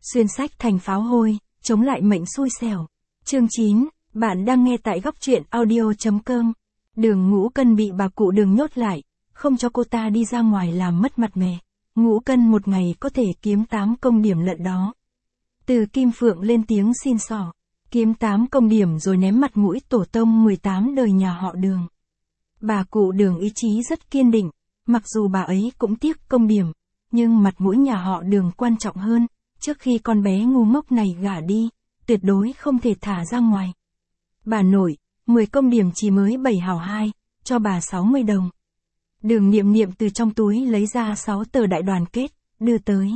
Xuyên sách thành pháo hôi, chống lại mệnh xui xẻo. Chương 9, bạn đang nghe tại góc truyện audio.com. Đường Ngũ Cân bị bà cụ Đường nhốt lại, không cho cô ta đi ra ngoài làm mất mặt mẹ. Ngũ Cân một ngày có thể kiếm 8 công điểm lận đó. Từ Kim Phượng lên tiếng xin xỏ, kiếm 8 công điểm rồi ném mặt mũi tổ tông 18 đời nhà họ Đường. Bà cụ Đường ý chí rất kiên định, mặc dù bà ấy cũng tiếc công điểm, nhưng mặt mũi nhà họ Đường quan trọng hơn, trước khi con bé ngu ngốc này gả đi, tuyệt đối không thể thả ra ngoài. Bà nội, 10 công điểm chỉ mới 7 hảo 2, cho bà 60 đồng. Đường Niệm Niệm từ trong túi lấy ra 6 tờ đại đoàn kết, đưa tới.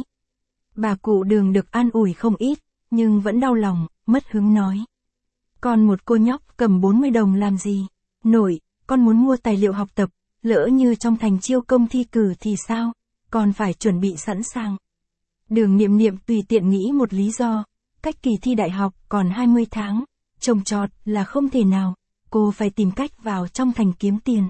Bà cụ Đường được an ủi không ít, nhưng vẫn đau lòng, mất hứng nói. Con một cô nhóc cầm 40 đồng làm gì? Nội, con muốn mua tài liệu học tập, lỡ như trong thành chiêu công thi cử thì sao? Con phải chuẩn bị sẵn sàng. Đường Niệm Niệm tùy tiện nghĩ một lý do, cách kỳ thi đại học còn 20 tháng, trồng trọt là không thể nào, cô phải tìm cách vào trong thành kiếm tiền.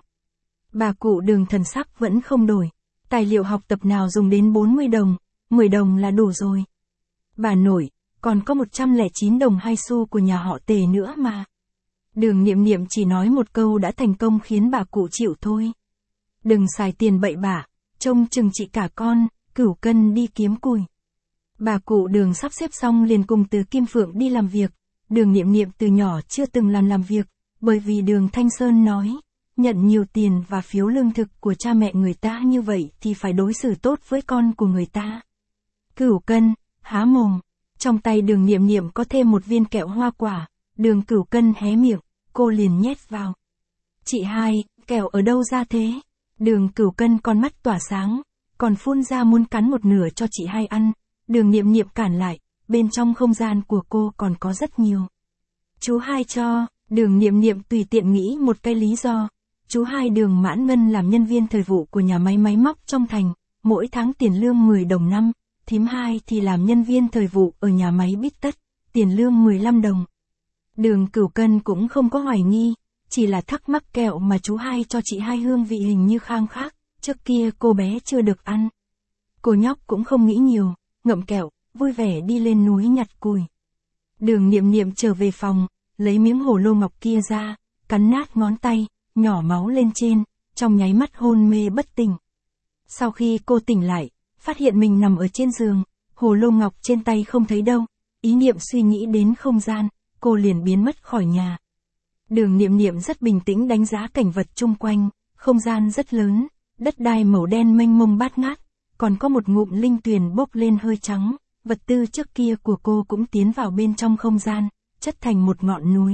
Bà cụ Đường thần sắc vẫn không đổi, tài liệu học tập nào dùng đến 40 đồng, 10 đồng là đủ rồi. Bà nội, còn có 109 đồng 2 xu của nhà họ Tề nữa mà. Đường Niệm Niệm chỉ nói một câu đã thành công khiến bà cụ chịu thôi. Đừng xài tiền bậy bạ, trông chừng chị cả con, Cửu Cân đi kiếm củi. Bà cụ Đường sắp xếp xong liền cùng Từ Kim Phượng đi làm việc. Đường Niệm Niệm từ nhỏ chưa từng làm việc, bởi vì Đường Thanh Sơn nói, nhận nhiều tiền và phiếu lương thực của cha mẹ người ta như vậy thì phải đối xử tốt với con của người ta. Cửu Cân, há mồm, trong tay Đường Niệm Niệm có thêm một viên kẹo hoa quả, Đường Cửu Cân hé miệng, cô liền nhét vào. Chị hai, kẹo ở đâu ra thế? Đường Cửu Cân con mắt tỏa sáng, còn phun ra muốn cắn một nửa cho chị hai ăn. Đường Niệm Niệm cản lại, bên trong không gian của cô còn có rất nhiều. Chú hai cho, Đường Niệm Niệm tùy tiện nghĩ một cái lý do. Chú hai Đường Mãn Ngân làm nhân viên thời vụ của nhà máy máy móc trong thành, mỗi tháng tiền lương 10 đồng năm, thím hai thì làm nhân viên thời vụ ở nhà máy Bít Tất, tiền lương 15 đồng. Đường Cửu Cân cũng không có hoài nghi, chỉ là thắc mắc kẹo mà chú hai cho chị hai hương vị hình như khang khác, trước kia cô bé chưa được ăn. Cô nhóc cũng không nghĩ nhiều, ngậm kẹo, vui vẻ đi lên núi nhặt củi. Đường Niệm Niệm trở về phòng, lấy miếng hồ lô ngọc kia ra, cắn nát ngón tay, nhỏ máu lên trên, trong nháy mắt hôn mê bất tỉnh. Sau khi cô tỉnh lại, phát hiện mình nằm ở trên giường, hồ lô ngọc trên tay không thấy đâu, ý niệm suy nghĩ đến không gian, cô liền biến mất khỏi nhà. Đường Niệm Niệm rất bình tĩnh đánh giá cảnh vật chung quanh, không gian rất lớn, đất đai màu đen mênh mông bát ngát, còn có một ngụm linh tuyền bốc lên hơi trắng, vật tư trước kia của cô cũng tiến vào bên trong không gian, chất thành một ngọn núi.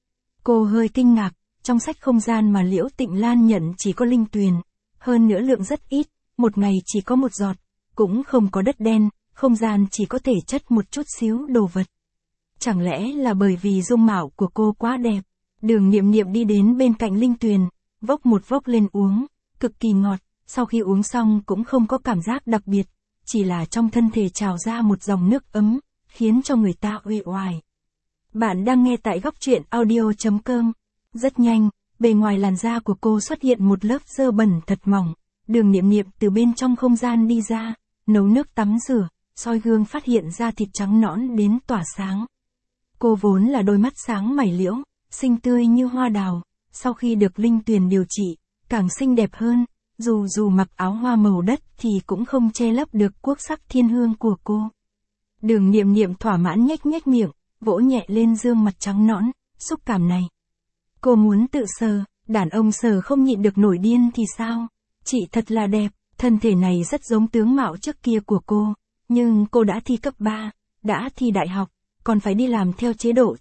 Cô hơi kinh ngạc, trong sách không gian mà Liễu Tịnh Lan nhận chỉ có linh tuyền, hơn nữa lượng rất ít, một ngày chỉ có một giọt, cũng không có đất đen, không gian chỉ có thể chất một chút xíu đồ vật. Chẳng lẽ là bởi vì dung mạo của cô quá đẹp? Đường Niệm Niệm đi đến bên cạnh linh tuyền, vốc một vốc lên uống, cực kỳ ngọt, sau khi uống xong cũng không có cảm giác đặc biệt, chỉ là trong thân thể trào ra một dòng nước ấm, khiến cho người ta uể oải. Bạn đang nghe tại góc truyện audio.com. Rất nhanh, bề ngoài làn da của cô xuất hiện một lớp dơ bẩn thật mỏng. Đường Niệm Niệm từ bên trong không gian đi ra, nấu nước tắm rửa, soi gương phát hiện ra thịt trắng nõn đến tỏa sáng. Cô vốn là đôi mắt sáng mày liễu, xinh tươi như hoa đào, sau khi được linh tuyền điều trị, càng xinh đẹp hơn, dù mặc áo hoa màu đất thì cũng không che lấp được quốc sắc thiên hương của cô. Đường Niệm Niệm thỏa mãn nhếch nhếch miệng, vỗ nhẹ lên gương mặt trắng nõn, xúc cảm này. Cô muốn tự sờ, đàn ông sờ không nhịn được nổi điên thì sao? Chị thật là đẹp, thân thể này rất giống tướng mạo trước kia của cô, nhưng cô đã thi cấp 3, đã thi đại học, còn phải đi làm theo chế độ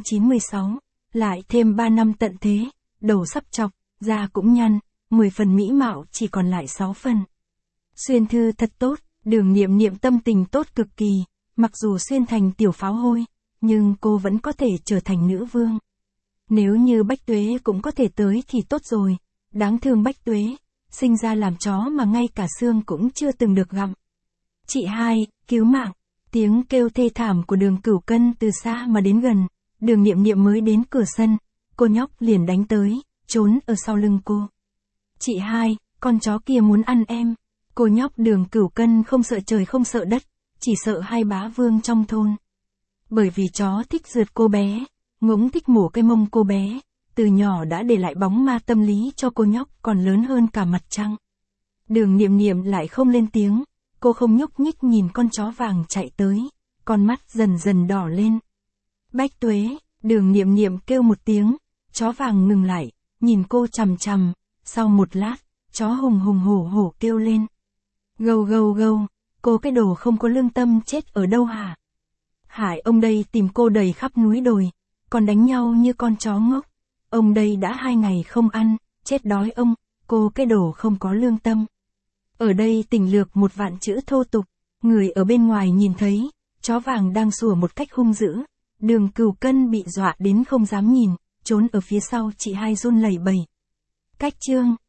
996, lại thêm 3 năm tận thế, đầu sắp chọc, da cũng nhăn, 10 phần mỹ mạo chỉ còn lại 6 phần. Xuyên thư thật tốt, Đường Niệm Niệm tâm tình tốt cực kỳ, mặc dù xuyên thành tiểu pháo hôi, nhưng cô vẫn có thể trở thành nữ vương. Nếu như Bách Tuế cũng có thể tới thì tốt rồi, đáng thương Bách Tuế, sinh ra làm chó mà ngay cả xương cũng chưa từng được gặm. Chị hai, cứu mạng, tiếng kêu thê thảm của Đường Cửu Cân từ xa mà đến gần, Đường Niệm Niệm mới đến cửa sân, cô nhóc liền đánh tới, trốn ở sau lưng cô. Chị hai, con chó kia muốn ăn em. Cô nhóc Đường Cửu Cân không sợ trời không sợ đất, chỉ sợ hai bá vương trong thôn. Bởi vì chó thích rượt cô bé, ngỗng thích mổ cái mông cô bé, từ nhỏ đã để lại bóng ma tâm lý cho cô nhóc còn lớn hơn cả mặt trăng. Đường Niệm Niệm lại không lên tiếng, cô không nhúc nhích nhìn con chó vàng chạy tới, con mắt dần dần đỏ lên. Bách Tuế, Đường Niệm Niệm kêu một tiếng, chó vàng ngừng lại, nhìn cô chằm chằm, sau một lát, chó hùng hùng hổ hổ kêu lên. Gâu gâu gâu, cô cái đồ không có lương tâm chết ở đâu hả? Hại ông đây tìm cô đầy khắp núi đồi, còn đánh nhau như con chó ngốc. Ông đây đã 2 ngày không ăn, chết đói ông, cô cái đồ không có lương tâm. Ở đây tỉnh lược một vạn chữ thô tục, người ở bên ngoài nhìn thấy, chó vàng đang sủa một cách hung dữ. Đường Cửu Cân bị dọa đến không dám nhìn, trốn ở phía sau chị hai run lẩy bẩy. Cách chương